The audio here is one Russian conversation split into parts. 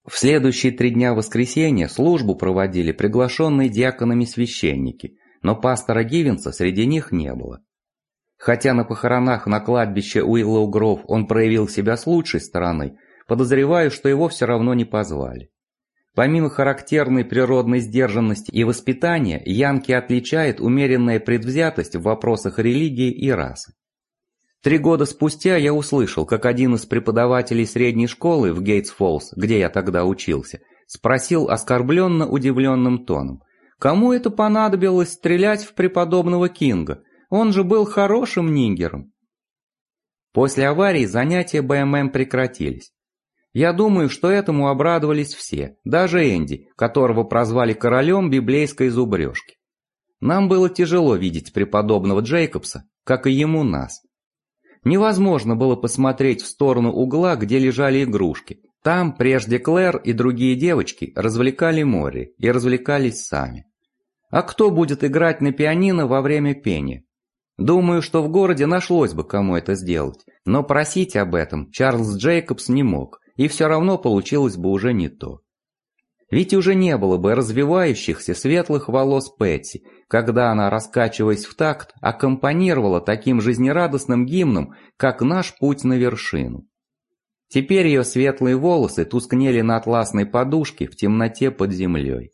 В следующие 3 дня воскресенья службу проводили приглашенные диаконами священники, но пастора Гивенса среди них не было. Хотя на похоронах на кладбище Уиллоу-Гроув он проявил себя с лучшей стороны, подозреваю, что его все равно не позвали. Помимо характерной природной сдержанности и воспитания, Янки отличает умеренная предвзятость в вопросах религии и расы. 3 года спустя я услышал, как один из преподавателей средней школы в Гейтс-Фоллс, где я тогда учился, спросил оскорбленно удивленным тоном: «Кому это понадобилось стрелять в преподобного Кинга? Он же был хорошим нигером». После аварии занятия БММ прекратились. Я думаю, что этому обрадовались все, даже Энди, которого прозвали королем библейской зубрежки. Нам было тяжело видеть преподобного Джейкобса, как и ему нас. Невозможно было посмотреть в сторону угла, где лежали игрушки. Там прежде Клэр и другие девочки развлекали Мори и развлекались сами. А кто будет играть на пианино во время пения? Думаю, что в городе нашлось бы, кому это сделать, но просить об этом Чарльз Джейкобс не мог, и все равно получилось бы уже не то. Ведь уже не было бы развивающихся светлых волос Пэтси, когда она, раскачиваясь в такт, аккомпанировала таким жизнерадостным гимном, как «Наш путь на вершину». Теперь ее светлые волосы тускнели на атласной подушке в темноте под землей.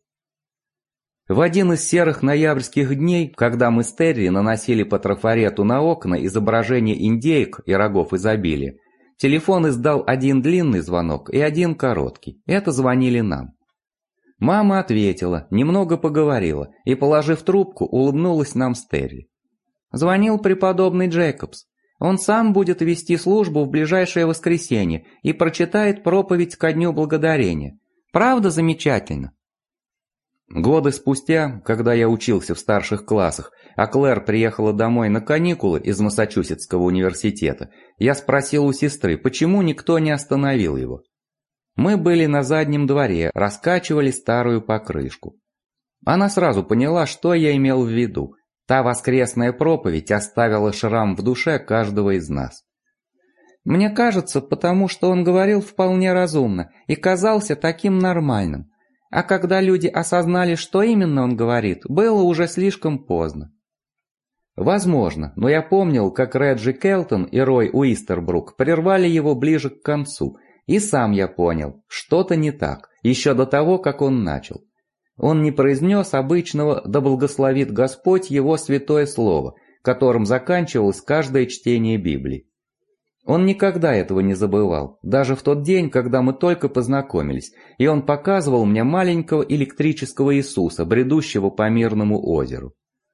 В один из серых ноябрьских дней, когда мы с Терри наносили по трафарету на окна изображения индеек и рогов изобилия, телефон издал один длинный звонок и один короткий. Это звонили нам. Мама ответила, немного поговорила и, положив трубку, улыбнулась нам с Терри. Звонил преподобный Джейкобс. Он сам будет вести службу в ближайшее воскресенье и прочитает проповедь ко Дню Благодарения. Правда замечательно? Годы спустя, когда я учился в старших классах, а Клэр приехала домой на каникулы из Массачусетского университета, я спросил у сестры, почему никто не остановил его. Мы были на заднем дворе, раскачивали старую покрышку. Она сразу поняла, что я имел в виду. Та воскресная проповедь оставила шрам в душе каждого из нас. Мне кажется, потому что он говорил вполне разумно и казался таким нормальным. А когда люди осознали, что именно он говорит, было уже слишком поздно. Возможно, но я помнил, как Реджи Келтон и Рой Уистербрук прервали его ближе к концу, и сам я понял, что-то не так, еще до того, как он начал. Он не произнес обычного «Да благословит Господь его святое слово», которым заканчивалось каждое чтение Библии. Он никогда этого не забывал, даже в тот день, когда мы только познакомились, и он показывал мне маленького электрического Иисуса, бредущего по мирному озеру.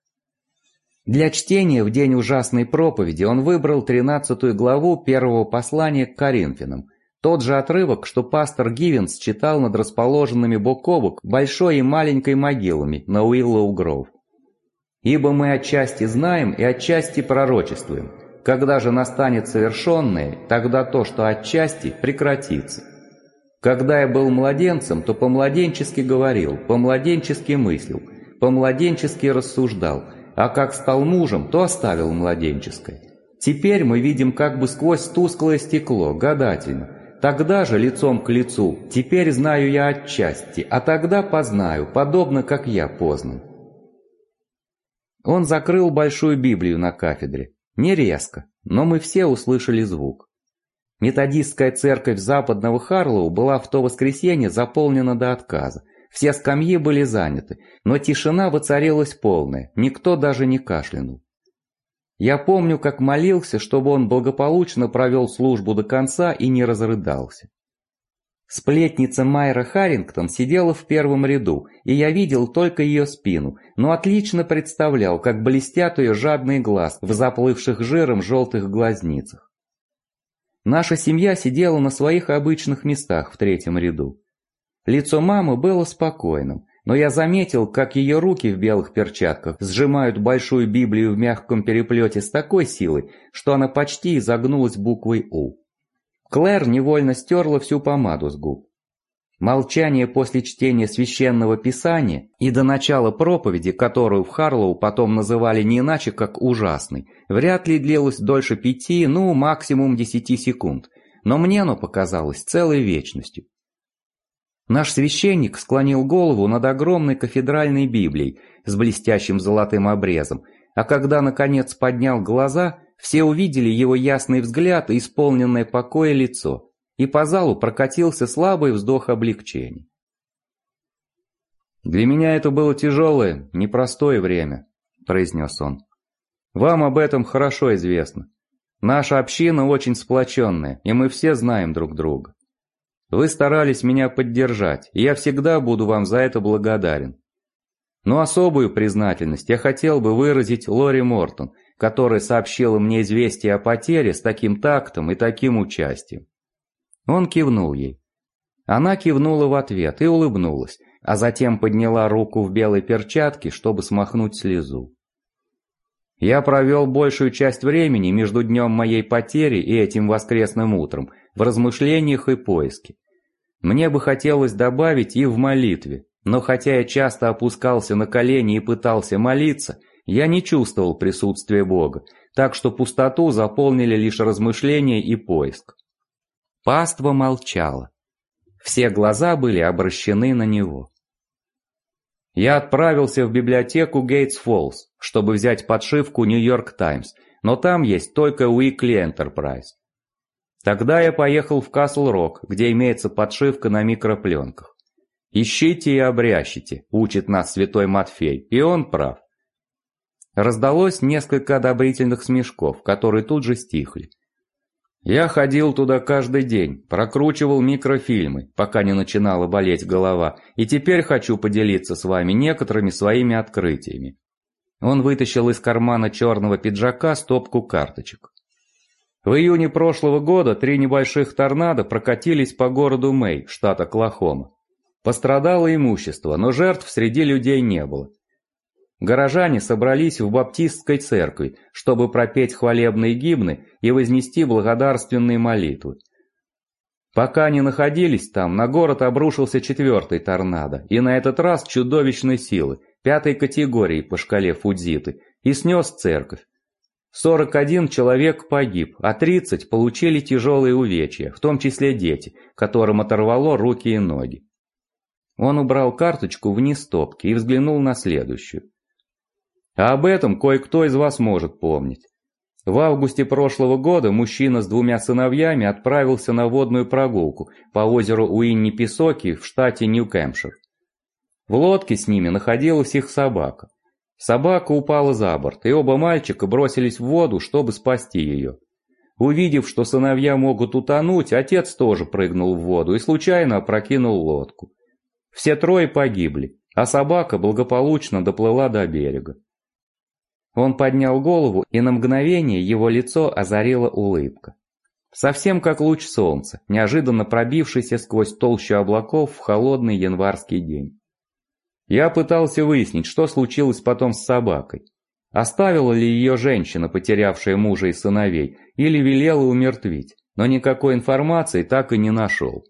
Для чтения в день ужасной проповеди он выбрал 13 главу первого послания к Коринфянам, тот же отрывок, что пастор Гивенс читал над расположенными бок о бок большой и маленькой могилами на Уиллоу-Гроув. «Ибо мы отчасти знаем и отчасти пророчествуем. Когда же настанет совершенное, тогда то, что отчасти, прекратится. Когда я был младенцем, то по-младенчески говорил, по-младенчески мыслил, по-младенчески рассуждал, а как стал мужем, то оставил младенческое. Теперь мы видим как бы сквозь тусклое стекло, гадательно. Тогда же лицом к лицу, теперь знаю я отчасти, а тогда познаю, подобно как я познан». Он закрыл большую Библию на кафедре. Не резко, но мы все услышали звук. Методистская церковь западного Харлоу была в то воскресенье заполнена до отказа. Все скамьи были заняты, но тишина воцарилась полная, никто даже не кашлянул. Я помню, как молился, чтобы он благополучно провел службу до конца и не разрыдался. Сплетница Майра Харрингтон сидела в первом ряду, и я видел только ее спину, но отлично представлял, как блестят ее жадные глаза в заплывших жиром желтых глазницах. Наша семья сидела на своих обычных местах в третьем ряду. Лицо мамы было спокойным, но я заметил, как ее руки в белых перчатках сжимают большую Библию в мягком переплете с такой силой, что она почти изогнулась буквой «У». Клэр невольно стерла всю помаду с губ. Молчание после чтения священного писания и до начала проповеди, которую в Харлоу потом называли не иначе как ужасной, вряд ли длилось дольше 5, максимум 10 секунд, но мне оно показалось целой вечностью. Наш священник склонил голову над огромной кафедральной Библией с блестящим золотым обрезом, а когда наконец поднял глаза, все увидели его ясный взгляд и исполненное покоя лицо, и по залу прокатился слабый вздох облегчения. «Для меня это было тяжелое, непростое время», – произнес он. «Вам об этом хорошо известно. Наша община очень сплоченная, и мы все знаем друг друга. Вы старались меня поддержать, и я всегда буду вам за это благодарен. Но особую признательность я хотел бы выразить Лори Мортон, которая сообщила мне известие о потере с таким тактом и таким участием». Он кивнул ей. Она кивнула в ответ и улыбнулась, а затем подняла руку в белой перчатке, чтобы смахнуть слезу. «Я провел большую часть времени между днем моей потери и этим воскресным утром в размышлениях и поиске. Мне бы хотелось добавить и в молитве, но хотя я часто опускался на колени и пытался молиться, я не чувствовал присутствия Бога, так что пустоту заполнили лишь размышления и поиск». Паства молчала. Все глаза были обращены на него. «Я отправился в библиотеку Гейтс-Фоллс, чтобы взять подшивку «Нью-Йорк Таймс», но там есть только Weekly Enterprise. Тогда я поехал в Касл-Рок, где имеется подшивка на микропленках. «Ищите и обрящите», учит нас святой Матфей, и он прав. Раздалось несколько одобрительных смешков, которые тут же стихли. Я ходил туда каждый день, прокручивал микрофильмы, пока не начинала болеть голова, и теперь хочу поделиться с вами некоторыми своими открытиями. Он вытащил из кармана черного пиджака стопку карточек. В июне прошлого года 3 небольших торнадо прокатились по городу Мэй, штат Оклахома. Пострадало имущество, но жертв среди людей не было. Горожане собрались в баптистской церкви, чтобы пропеть хвалебные гимны и вознести благодарственные молитвы. Пока они находились там, на город обрушился 4-й торнадо, и на этот раз чудовищной силы, 5-й категории по шкале Фудзиты, и снес церковь. 41 человек погиб, а 30 получили тяжелые увечья, в том числе дети, которым оторвало руки и ноги. Он убрал карточку вниз стопки и взглянул на следующую. А об этом кое-кто из вас может помнить. В августе прошлого года мужчина с 2 сыновьями отправился на водную прогулку по озеру Уинниписоки в штате Нью-Кэмпшир. В лодке с ними находилась их собака. Собака упала за борт, и оба мальчика бросились в воду, чтобы спасти ее. Увидев, что сыновья могут утонуть, отец тоже прыгнул в воду и случайно опрокинул лодку. Все 3 погибли, а собака благополучно доплыла до берега. Он поднял голову, и на мгновение его лицо озарила улыбка. Совсем как луч солнца, неожиданно пробившийся сквозь толщу облаков в холодный январский день. Я пытался выяснить, что случилось потом с собакой. Оставила ли ее женщина, потерявшая мужа и сыновей, или велела умертвить, но никакой информации так и не нашел.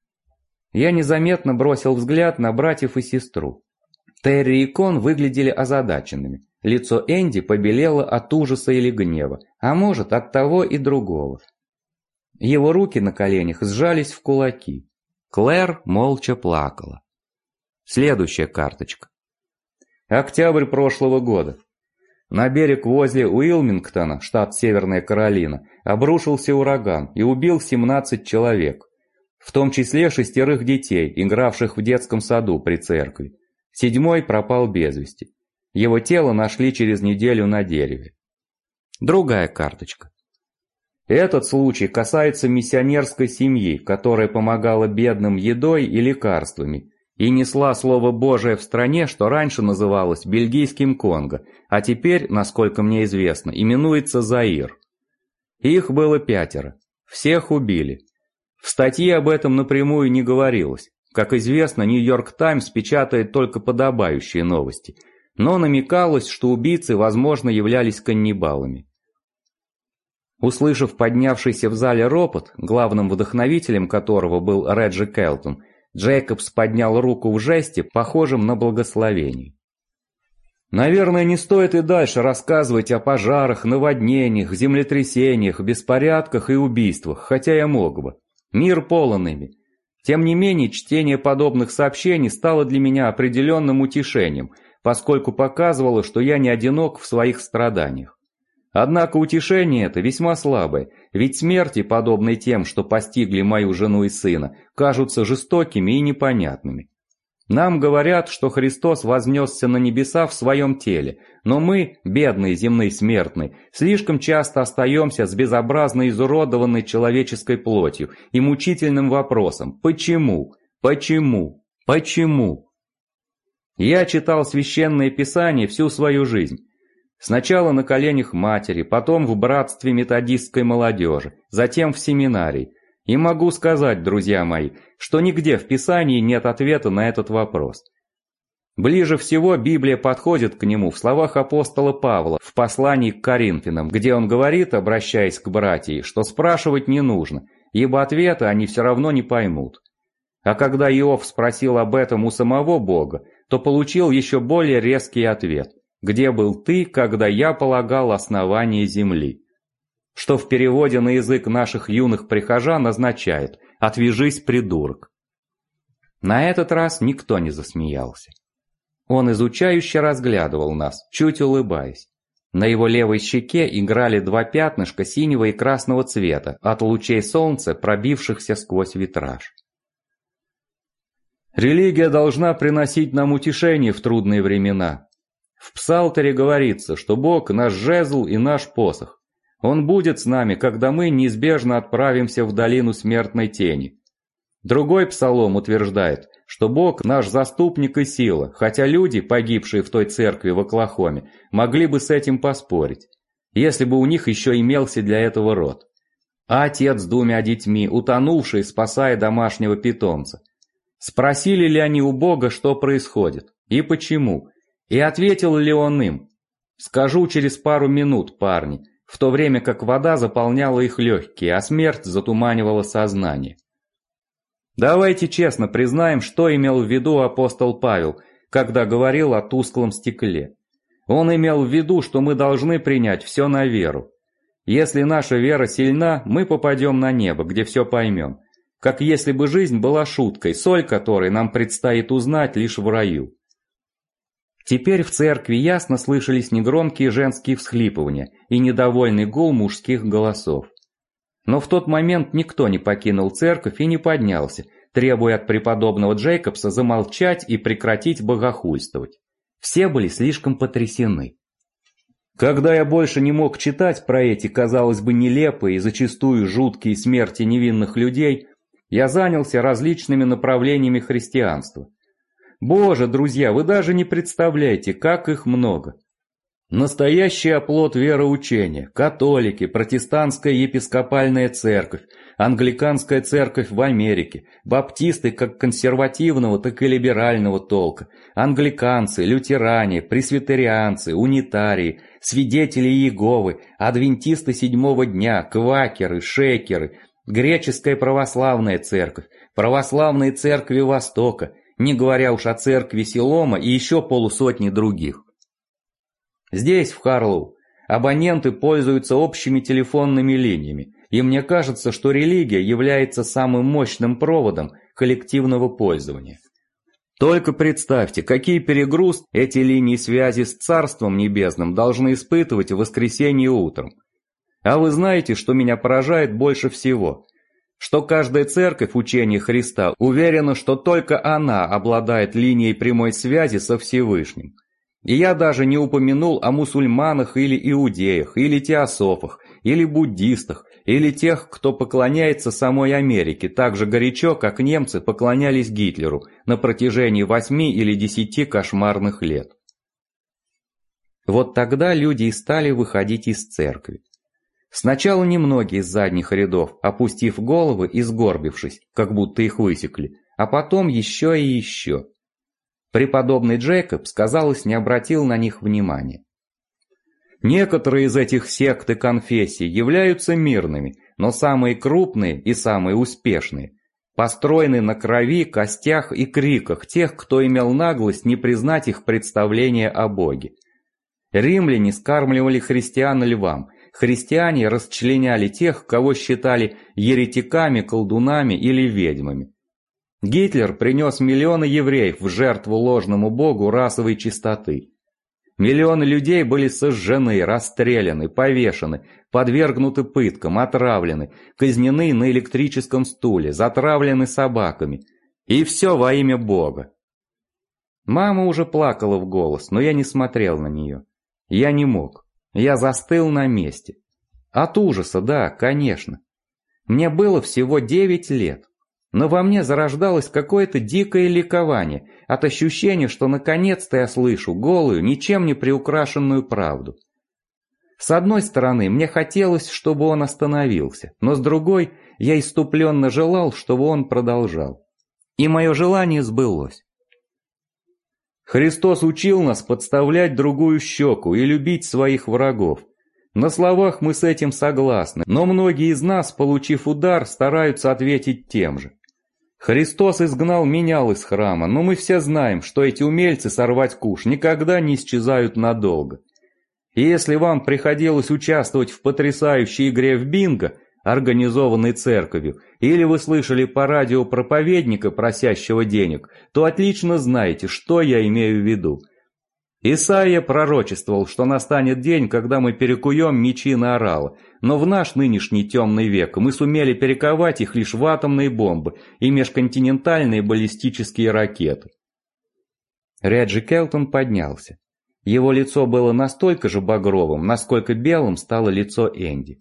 Я незаметно бросил взгляд на братьев и сестру. Терри и Кон выглядели озадаченными. Лицо Энди побелело от ужаса или гнева, а может, от того и другого. Его руки на коленях сжались в кулаки. Клэр молча плакала. Следующая карточка. Октябрь прошлого года. На берег возле Уилмингтона, штат Северная Каролина, обрушился ураган и убил 17 человек, в том числе 6 детей, игравших в детском саду при церкви. 7-й пропал без вести. Его тело нашли через неделю на дереве. Другая карточка. Этот случай касается миссионерской семьи, которая помогала бедным едой и лекарствами, и несла Слово Божие в стране, что раньше называлось Бельгийским Конго, а теперь, насколько мне известно, именуется Заир. Их было 5. Всех убили. В статье об этом напрямую не говорилось. Как известно, Нью-Йорк Таймс печатает только подобающие новости, но намекалось, что убийцы, возможно, являлись каннибалами. Услышав поднявшийся в зале ропот, главным вдохновителем которого был Реджи Келтон, Джейкобс поднял руку в жесте, похожем на благословение. Наверное, не стоит и дальше рассказывать о пожарах, наводнениях, землетрясениях, беспорядках и убийствах, хотя я мог бы. Мир полон ими. Тем не менее, чтение подобных сообщений стало для меня определенным утешением, поскольку показывало, что я не одинок в своих страданиях. Однако утешение это весьма слабое, ведь смерти, подобные тем, что постигли мою жену и сына, кажутся жестокими и непонятными. Нам говорят, что Христос вознесся на небеса в своем теле, но мы, бедные земные смертные, слишком часто остаемся с безобразно изуродованной человеческой плотью и мучительным вопросом «Почему? Почему? Почему?». Я читал Священное Писание всю свою жизнь. Сначала на коленях матери, потом в братстве методистской молодежи, затем в семинарии. И могу сказать, друзья мои, что нигде в Писании нет ответа на этот вопрос. Ближе всего Библия подходит к нему в словах апостола Павла в послании к Коринфянам, где он говорит, обращаясь к братьям, что спрашивать не нужно, ибо ответа они все равно не поймут. А когда Иов спросил об этом у самого Бога, то получил еще более резкий ответ: «Где был ты, когда я полагал основание земли?» Что в переводе на язык наших юных прихожан означает «отвяжись, придурок». На этот раз никто не засмеялся. Он изучающе разглядывал нас, чуть улыбаясь. На его левой щеке играли два пятнышка синего и красного цвета от лучей солнца, пробившихся сквозь витраж. Религия должна приносить нам утешение в трудные времена. В Псалтере говорится, что Бог наш жезл и наш посох. Он будет с нами, когда мы неизбежно отправимся в долину смертной тени. Другой псалом утверждает, что Бог наш заступник и сила, хотя люди, погибшие в той церкви в Оклахоме, могли бы с этим поспорить, если бы у них еще имелся для этого род. А отец с двумя детьми, утонувший, спасая домашнего питомца. Спросили ли они у Бога, что происходит и почему, и ответил ли он им: «Скажу через пару минут, парни», в то время как вода заполняла их легкие, а смерть затуманивала сознание. Давайте честно признаем, что имел в виду апостол Павел, когда говорил о тусклом стекле. Он имел в виду, что мы должны принять все на веру. Если наша вера сильна, мы попадем на небо, где все поймем. Как если бы жизнь была шуткой, соль которой нам предстоит узнать лишь в раю. Теперь в церкви ясно слышались негромкие женские всхлипывания и недовольный гул мужских голосов. Но в тот момент никто не покинул церковь и не поднялся, требуя от преподобного Джейкобса замолчать и прекратить богохульствовать. Все были слишком потрясены. Когда я больше не мог читать про эти, казалось бы, нелепые и зачастую жуткие смерти невинных людей, я занялся различными направлениями христианства. Боже, друзья, вы даже не представляете, как их много. Настоящий оплот вероучения, католики, протестантская епископальная церковь, англиканская церковь в Америке, баптисты как консервативного, так и либерального толка, англиканцы, лютеране, пресвитерианцы, унитарии, свидетели Иеговы, адвентисты седьмого дня, квакеры, шейкеры, греческая православная церковь, православные церкви Востока, не говоря уж о церкви Силома и еще полусотни других. Здесь, в Харлоу, абоненты пользуются общими телефонными линиями, и мне кажется, что религия является самым мощным проводом коллективного пользования. Только представьте, какие перегруз эти линии связи с Царством Небесным должны испытывать в воскресенье утром. А вы знаете, что меня поражает больше всего? Что каждая церковь учения Христа уверена, что только она обладает линией прямой связи со Всевышним. И я даже не упомянул о мусульманах или иудеях, или теософах, или буддистах, или тех, кто поклоняется самой Америке так же горячо, как немцы поклонялись Гитлеру на протяжении 8 или 10 кошмарных лет. Вот тогда люди и стали выходить из церкви. Сначала немногие из задних рядов, опустив головы и сгорбившись, как будто их высекли, а потом еще и еще. Преподобный Джейкобс, казалось, не обратил на них внимания. Некоторые из этих сект и конфессий являются мирными, но самые крупные и самые успешные построены на крови, костях и криках тех, кто имел наглость не признать их представление о Боге. Римляне скармливали христиан львам, христиане расчленяли тех, кого считали еретиками, колдунами или ведьмами. Гитлер принес миллионы евреев в жертву ложному богу расовой чистоты. Миллионы людей были сожжены, расстреляны, повешены, подвергнуты пыткам, отравлены, казнены на электрическом стуле, затравлены собаками. И все во имя Бога. Мама уже плакала в голос, но я не смотрел на нее. Я не мог. Я застыл на месте. От ужаса, да, конечно. Мне было всего 9 лет. Но во мне зарождалось какое-то дикое ликование от ощущения, что наконец-то я слышу голую, ничем не приукрашенную правду. С одной стороны, мне хотелось, чтобы он остановился, но с другой, я исступленно желал, чтобы он продолжал. И мое желание сбылось. Христос учил нас подставлять другую щеку и любить своих врагов. На словах мы с этим согласны, но многие из нас, получив удар, стараются ответить тем же. Христос изгнал менял из храма, но мы все знаем, что эти умельцы сорвать куш никогда не исчезают надолго. И если вам приходилось участвовать в потрясающей игре в бинго, организованной церковью, или вы слышали по радио проповедника, просящего денег, то отлично знаете, что я имею в виду. Исаия пророчествовал, что настанет день, когда мы перекуем мечи на орала, но в наш нынешний темный век мы сумели перековать их лишь в атомные бомбы и межконтинентальные баллистические ракеты. Реджи Келтон поднялся. Его лицо было настолько же багровым, насколько белым стало лицо Энди.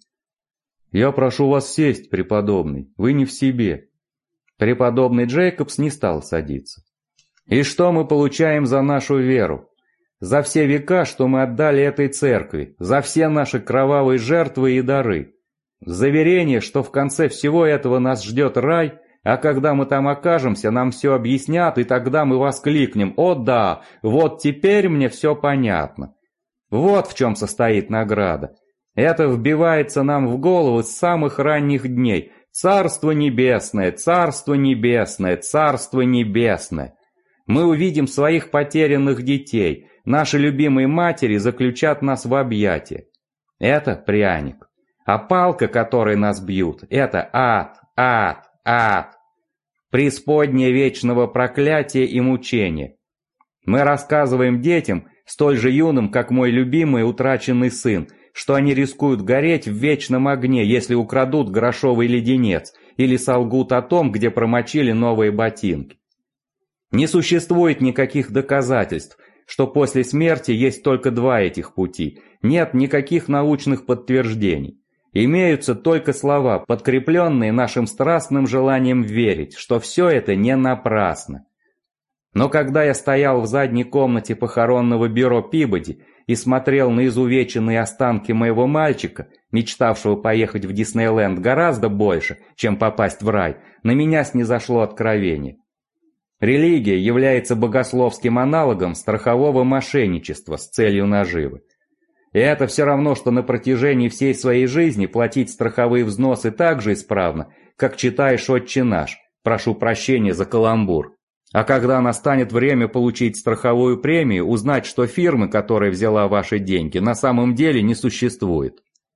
«Я прошу вас сесть, преподобный, вы не в себе». Преподобный Джейкобс не стал садиться. «И что мы получаем за нашу веру? За все века, что мы отдали этой церкви, за все наши кровавые жертвы и дары. Заверение, что в конце всего этого нас ждет рай, а когда мы там окажемся, нам все объяснят, и тогда мы воскликнем: «О да, вот теперь мне все понятно». Вот в чем состоит награда. Это вбивается нам в голову с самых ранних дней. Царство небесное, царство небесное, царство небесное. Мы увидим своих потерянных детей. Наши любимые матери заключат нас в объятия. Это пряник. А палка, которой нас бьют, это ад, ад, ад. Преисподняя вечного проклятия и мучения. Мы рассказываем детям, столь же юным, как мой любимый утраченный сын, что они рискуют гореть в вечном огне, если украдут грошовый леденец или солгут о том, где промочили новые ботинки. Не существует никаких доказательств, что после смерти есть только два этих пути. Нет никаких научных подтверждений. Имеются только слова, подкрепленные нашим страстным желанием верить, что все это не напрасно. Но когда я стоял в задней комнате похоронного бюро Пибоди и смотрел на изувеченные останки моего мальчика, мечтавшего поехать в Диснейленд гораздо больше, чем попасть в рай, на меня снизошло откровение. Религия является богословским аналогом страхового мошенничества с целью наживы. И это все равно, что на протяжении всей своей жизни платить страховые взносы так же исправно, как читаешь «Отче наш», прошу прощения за каламбур. А когда настанет время получить страховую премию, узнать, что фирмы, которая взяла ваши деньги, на самом деле не существует.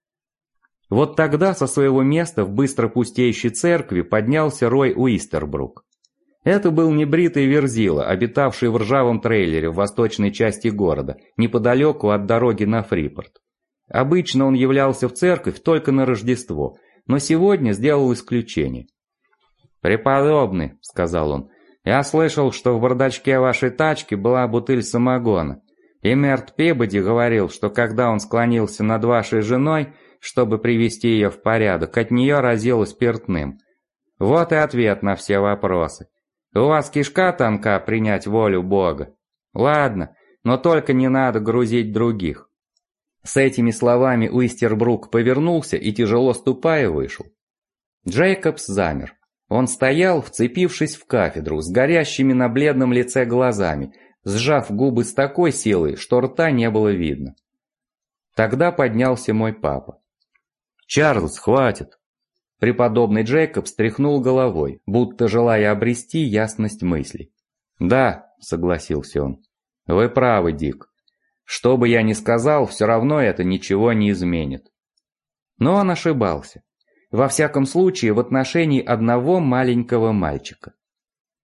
Вот тогда со своего места в быстро пустеющей церкви поднялся Рой Уистербрук. Это был небритый верзила, обитавший в ржавом трейлере в восточной части города, неподалеку от дороги на Фрипорт. Обычно он являлся в церковь только на Рождество, но сегодня сделал исключение. «Преподобный», — сказал он, — «я слышал, что в бардачке вашей тачки была бутыль самогона, и Мерт Пибоди говорил, что когда он склонился над вашей женой, чтобы привести ее в порядок, от нее разило спиртным. Вот и ответ на все вопросы. У вас кишка тонка принять волю Бога. Ладно, но только не надо грузить других». С этими словами Уистербрук повернулся и, тяжело ступая, вышел. Джейкобс замер. Он стоял, вцепившись в кафедру, с горящими на бледном лице глазами, сжав губы с такой силой, что рта не было видно. Тогда поднялся мой папа. «Чарльз, хватит!» Преподобный Джейкоб стряхнул головой, будто желая обрести ясность мыслей. «Да», — согласился он, — «вы правы, Дик. Что бы я ни сказал, все равно это ничего не изменит». Но он ошибался. Во всяком случае, в отношении одного маленького мальчика.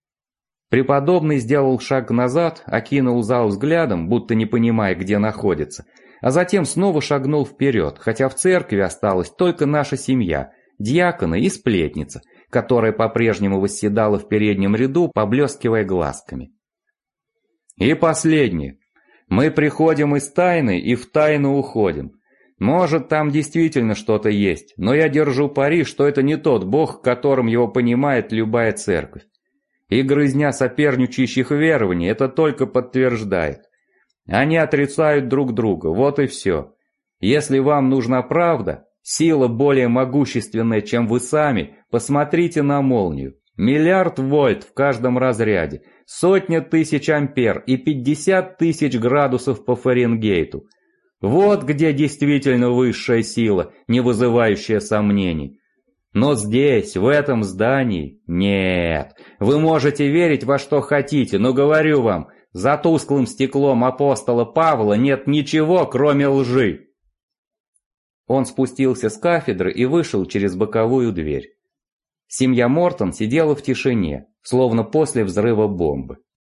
Преподобный сделал шаг назад, окинул зал взглядом, будто не понимая, где находится, а затем снова шагнул вперед, хотя в церкви осталась только наша семья, диаконы и сплетница, которая по-прежнему восседала в переднем ряду, поблескивая глазками. И последнее. Мы приходим из тайны и в тайну уходим. Может, там действительно что-то есть, но я держу пари, что это не тот Бог, которым его понимает любая церковь. И грызня соперничающих верований это только подтверждает. Они отрицают друг друга, вот и все. Если вам нужна правда, сила более могущественная, чем вы сами, посмотрите на молнию. 1 миллиард вольт в каждом разряде, 100 тысяч ампер и 50 тысяч градусов по Фаренгейту. Вот где действительно высшая сила, не вызывающая сомнений. Но здесь, в этом здании, нет. Вы можете верить во что хотите, но говорю вам, за тусклым стеклом апостола Павла нет ничего, кроме лжи. Он спустился с кафедры и вышел через боковую дверь. Семья Мортон сидела в тишине, словно после взрыва бомбы.